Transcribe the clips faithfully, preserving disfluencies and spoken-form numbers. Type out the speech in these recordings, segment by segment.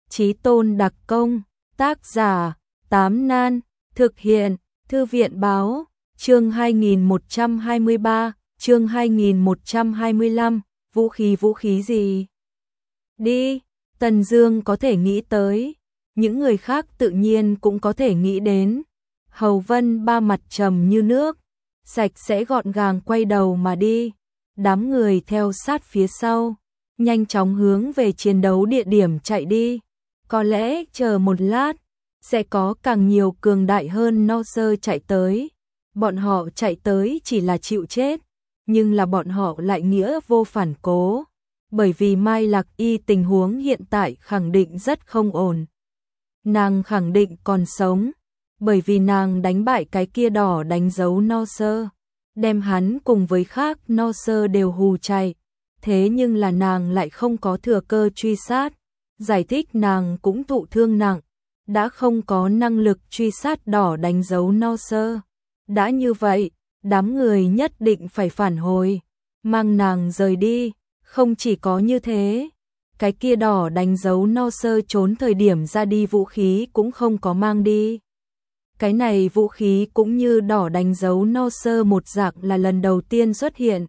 Chí tôn đặc công, tác giả, Tám Nan, thực hiện, Thư viện báo, chương hai nghìn một trăm hai mươi ba, chương hai nghìn một trăm hai mươi lăm, vũ khí vũ khí gì? Đi, Tần Dương có thể nghĩ tới, những người khác tự nhiên cũng có thể nghĩ đến. Hầu Vân Ba mặt trầm như nước, sạch sẽ gọn gàng quay đầu mà đi, đám người theo sát phía sau, nhanh chóng hướng về chiến đấu địa điểm chạy đi. Có lẽ chờ một lát, sẽ có càng nhiều cường đại hơn no sơ chạy tới. Bọn họ chạy tới chỉ là chịu chết, nhưng là bọn họ lại nghĩa vô phản cố, bởi vì Mai Lạc Y tình huống hiện tại khẳng định rất không ổn. Nàng khẳng định còn sống, bởi vì nàng đánh bại cái kia đỏ đánh dấu no sơ, đem hắn cùng với khác no sơ đều hù chạy, thế nhưng là nàng lại không có thừa cơ truy sát, giải thích nàng cũng thụ thương nặng, đã không có năng lực truy sát đỏ đánh dấu no sơ. Đã như vậy, đám người nhất định phải phản hồi, mang nàng rời đi. Không chỉ có như thế, cái kia đỏ đánh dấu no sơ trốn thời điểm ra đi vũ khí cũng không có mang đi. Cái này vũ khí cũng như đỏ đánh dấu no sơ một dạng là lần đầu tiên xuất hiện.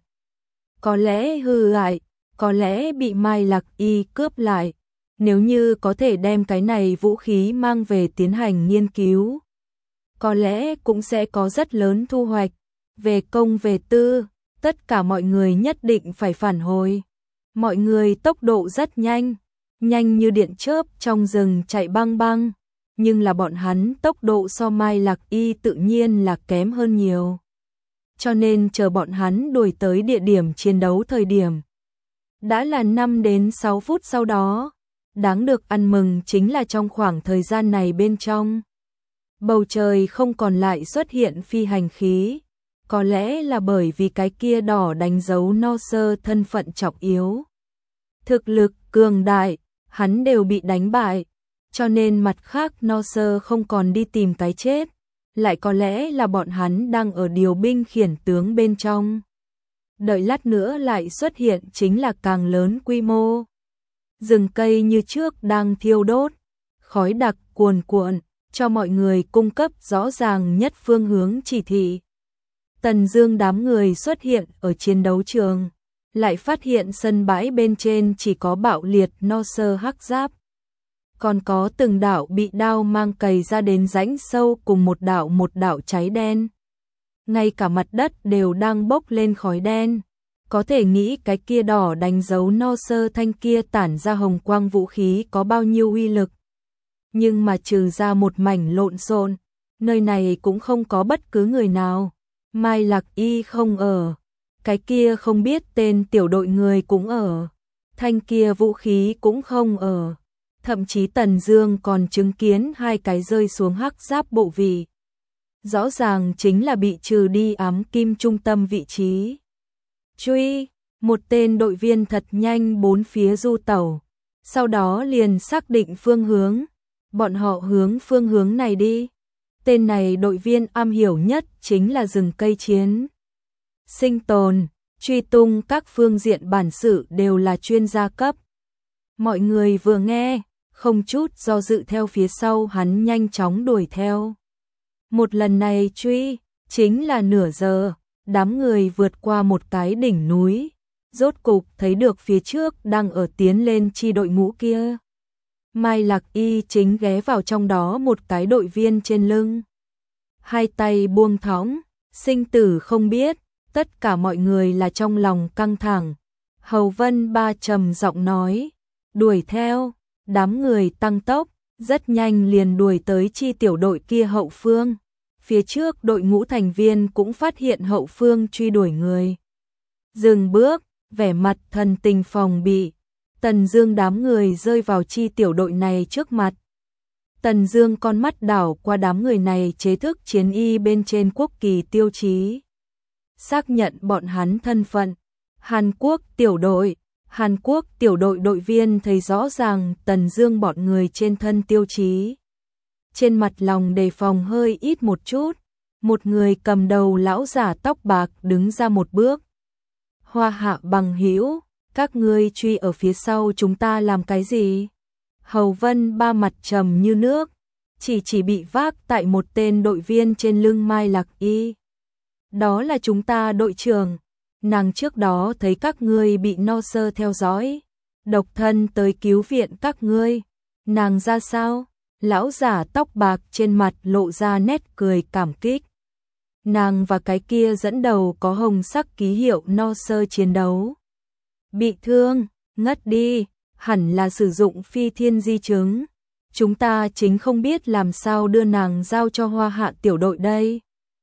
Có lẽ hư hại, có lẽ bị Mai Lạc Y cướp lại. Nếu như có thể đem cái này vũ khí mang về tiến hành nghiên cứu, có lẽ cũng sẽ có rất lớn thu hoạch. Về công về tư, tất cả mọi người nhất định phải phản hồi. Mọi người tốc độ rất nhanh, nhanh như điện chớp trong rừng chạy băng băng, nhưng là bọn hắn tốc độ so Mai Lạc Y tự nhiên là kém hơn nhiều. Cho nên chờ bọn hắn đuổi tới địa điểm chiến đấu thời điểm, đã là năm đến sáu phút sau đó. Đáng được ăn mừng chính là trong khoảng thời gian này bên trong, bầu trời không còn lại xuất hiện phi hành khí. Có lẽ là bởi vì cái kia đỏ đánh dấu no sơ thân phận trọng yếu, thực lực cường đại, hắn đều bị đánh bại, cho nên mặt khác no sơ không còn đi tìm cái chết. Lại có lẽ là bọn hắn đang ở điều binh khiển tướng bên trong, đợi lát nữa lại xuất hiện chính là càng lớn quy mô. Rừng cây như trước đang thiêu đốt, khói đặc cuồn cuộn, cho mọi người cung cấp rõ ràng nhất phương hướng chỉ thị. Tần Dương đám người xuất hiện ở chiến đấu trường, lại phát hiện sân bãi bên trên chỉ có bạo liệt no sơ hắc giáp, còn có từng đạo bị đao mang cày ra đến rãnh sâu cùng một đạo một đạo cháy đen. Ngay cả mặt đất đều đang bốc lên khói đen. Có thể nghĩ cái kia đỏ đánh dấu no sơ thanh kia tản ra hồng quang vũ khí có bao nhiêu uy lực. Nhưng mà trừ ra một mảnh lộn xộn, nơi này cũng không có bất cứ người nào. Mai Lạc Y không ở, cái kia không biết tên tiểu đội người cũng ở, thanh kia vũ khí cũng không ở. Thậm chí Tần Dương còn chứng kiến hai cái rơi xuống hắc giáp bộ vị. Rõ ràng chính là bị trừ đi ám kim trung tâm vị trí. Truy, một tên đội viên thật nhanh bốn phía du tẩu, sau đó liền xác định phương hướng, bọn họ hướng phương hướng này đi. Tên này đội viên am hiểu nhất chính là rừng cây chiến, sinh tồn, truy tung các phương diện bản sự đều là chuyên gia cấp. Mọi người vừa nghe, không chút do dự theo phía sau hắn nhanh chóng đuổi theo. Một lần này truy, chính là nửa giờ. Đám người vượt qua một cái đỉnh núi, rốt cục thấy được phía trước đang ở tiến lên chi đội ngũ kia. Mai Lạc Y chính ghé vào trong đó một cái đội viên trên lưng, hai tay buông thõng, sinh tử không biết, tất cả mọi người là trong lòng căng thẳng. Hầu Vân Ba trầm giọng nói, đuổi theo. Đám người tăng tốc, rất nhanh liền đuổi tới chi tiểu đội kia hậu phương. Phía trước đội ngũ thành viên cũng phát hiện hậu phương truy đuổi người, dừng bước, vẻ mặt thần tình phòng bị. Tần Dương đám người rơi vào chi tiểu đội này trước mặt. Tần Dương con mắt đảo qua đám người này chế thức chiến y bên trên quốc kỳ tiêu chí, xác nhận bọn hắn thân phận. Hàn Quốc tiểu đội. Hàn Quốc tiểu đội đội viên thấy rõ ràng Tần Dương bọn người trên thân tiêu chí, trên mặt lòng đề phòng hơi ít một chút. Một người cầm đầu lão giả tóc bạc đứng ra một bước. Hoa Hạ bằng hữu, các ngươi truy ở phía sau chúng ta làm cái gì? Hầu Vân Ba mặt trầm như nước, chỉ chỉ bị vác tại một tên đội viên trên lưng Mai Lạc Y. Đó là chúng ta đội trưởng, nàng trước đó thấy các ngươi bị no sơ theo dõi, độc thân tới cứu viện các ngươi, nàng ra sao? Lão giả tóc bạc trên mặt lộ ra nét cười cảm kích. Nàng và cái kia dẫn đầu có hồng sắc ký hiệu no sơ chiến đấu. Bị thương, ngất đi, hẳn là sử dụng phi thiên di chứng. Chúng ta chính không biết làm sao đưa nàng giao cho Hoa Hạ tiểu đội đây.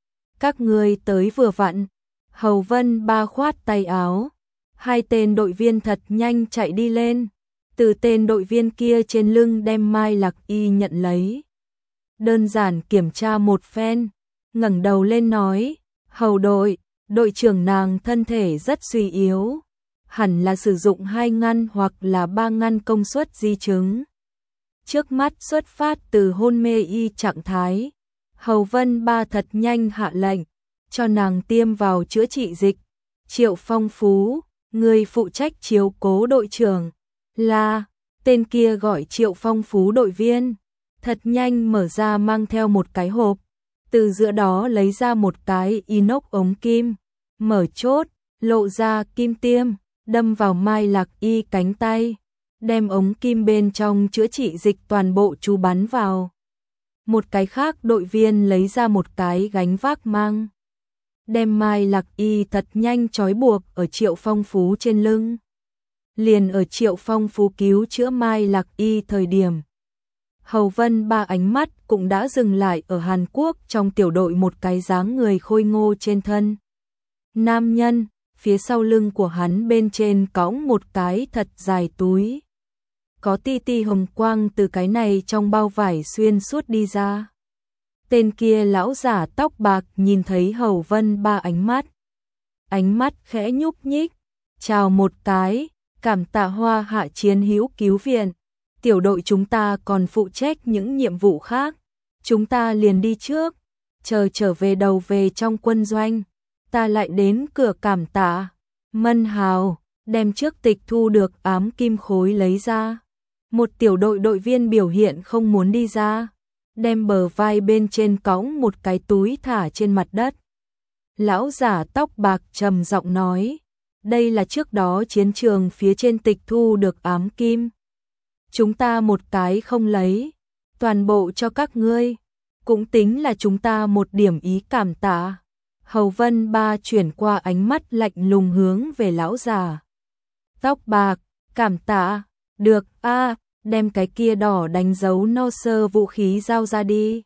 Các ngươi tới vừa vặn. Hầu Vân Ba khoát tay áo. Hai tên đội viên thật nhanh chạy đi lên. Từ tên đội viên kia trên lưng đem Mai Lạc Y nhận lấy. Đơn giản kiểm tra một phen, ngẩng đầu lên nói, hầu đội, đội trưởng nàng thân thể rất suy yếu, hẳn là sử dụng hai ngăn hoặc là ba ngăn công suất di chứng. Trước mắt xuất phát từ hôn mê y trạng thái, Hầu Vân Ba thật nhanh hạ lệnh, cho nàng tiêm vào chữa trị dịch. Triệu Phong Phú, người phụ trách chiếu cố đội trưởng, là, tên kia gọi Triệu Phong Phú đội viên, thật nhanh mở ra mang theo một cái hộp, từ giữa đó lấy ra một cái inox ống kim, mở chốt, lộ ra kim tiêm, đâm vào Mai Lạc Y cánh tay, đem ống kim bên trong chữa trị dịch toàn bộ chú bắn vào. Một cái khác đội viên lấy ra một cái gánh vác mang, đem Mai Lạc Y thật nhanh trói buộc ở Triệu Phong Phú trên lưng. Liền ở Triệu Phong Phú cứu chữa Mai Lạc Y thời điểm, Hầu Vân Ba ánh mắt cũng đã dừng lại ở Hàn Quốc trong tiểu đội một cái dáng người khôi ngô trên thân. Nam nhân, phía sau lưng của hắn bên trên cõng một cái thật dài túi. Có ti ti hồng quang từ cái này trong bao vải xuyên suốt đi ra. Tên kia lão giả tóc bạc nhìn thấy Hầu Vân Ba ánh mắt. Ánh mắt khẽ nhúc nhích, chào một cái, cảm tạ Hoa Hạ chiến hữu cứu viện. Tiểu đội chúng ta còn phụ trách những nhiệm vụ khác. Chúng ta liền đi trước, chờ trở về đầu về trong quân doanh. Ta lại đến cửa cảm tạ. Mân Hào, đem trước tịch thu được ám kim khối lấy ra. Một tiểu đội đội viên biểu hiện không muốn đi ra, đem bờ vai bên trên cõng một cái túi thả trên mặt đất. Lão giả tóc bạc trầm giọng nói, đây là trước đó chiến trường phía trên tịch thu được ám kim. Chúng ta một cái không lấy, toàn bộ cho các ngươi, cũng tính là chúng ta một điểm ý cảm tạ. Hầu Vân Ba chuyển qua ánh mắt lạnh lùng hướng về lão già. Tóc bạc, cảm tạ, được a, đem cái kia đỏ đánh dấu no sơ vũ khí giao ra đi.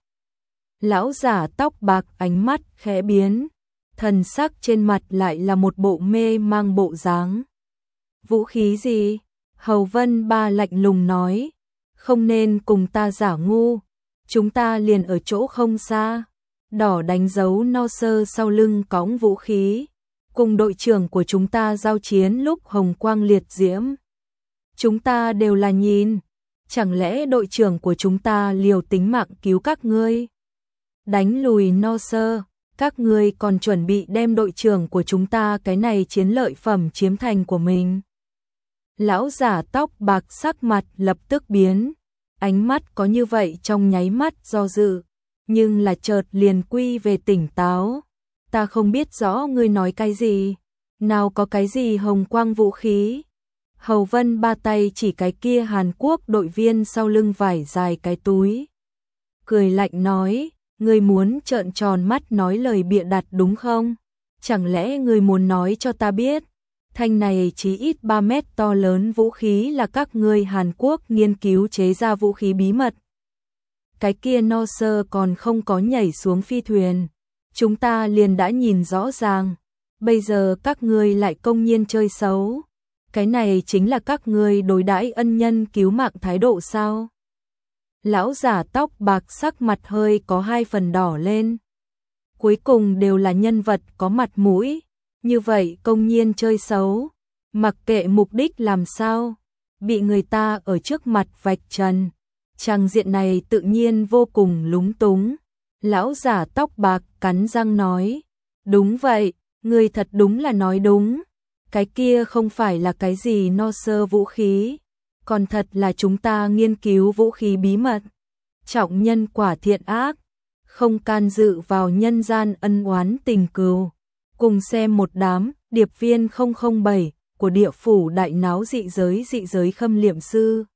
Lão giả tóc bạc ánh mắt khẽ biến, thần sắc trên mặt lại là một bộ mê mang bộ dáng. Vũ khí gì? Hầu Vân Ba lạnh lùng nói, không nên cùng ta giả ngu, chúng ta liền ở chỗ không xa. Đỏ đánh dấu no sơ sau lưng cõng vũ khí, cùng đội trưởng của chúng ta giao chiến lúc hồng quang liệt diễm. Chúng ta đều là nhìn, chẳng lẽ đội trưởng của chúng ta liều tính mạng cứu các ngươi? Đánh lùi no sơ, các ngươi còn chuẩn bị đem đội trưởng của chúng ta cái này chiến lợi phẩm chiếm thành của mình. Lão giả tóc bạc sắc mặt lập tức biến, ánh mắt có như vậy trong nháy mắt do dự, nhưng là chợt liền quy về tỉnh táo. Ta không biết rõ ngươi nói cái gì, nào có cái gì hồng quang vũ khí. Hầu Vân Ba tay chỉ cái kia Hàn Quốc đội viên sau lưng vải dài cái túi, cười lạnh nói, ngươi muốn trợn tròn mắt nói lời bịa đặt đúng không? Chẳng lẽ ngươi muốn nói cho ta biết, thanh này chí ít ba mét to lớn vũ khí là các ngươi Hàn Quốc nghiên cứu chế ra vũ khí bí mật? Cái kia no sơ còn không có nhảy xuống phi thuyền, chúng ta liền đã nhìn rõ ràng, bây giờ các ngươi lại công nhiên chơi xấu. Cái này chính là các ngươi đối đãi ân nhân cứu mạng thái độ sao? Lão giả tóc bạc sắc mặt hơi có hai phần đỏ lên. Cuối cùng đều là nhân vật có mặt mũi, như vậy công nhiên chơi xấu, mặc kệ mục đích làm sao, bị người ta ở trước mặt vạch trần. Trang diện này tự nhiên vô cùng lúng túng. Lão giả tóc bạc cắn răng nói, đúng vậy, ngươi thật đúng là nói đúng. Cái kia không phải là cái gì no sơ vũ khí, còn thật là chúng ta nghiên cứu vũ khí bí mật, trọng nhân quả thiện ác, không can dự vào nhân gian ân oán tình cừu. Cùng xem một đám điệp viên không không bảy của địa phủ đại náo dị giới dị giới khâm liệm sư.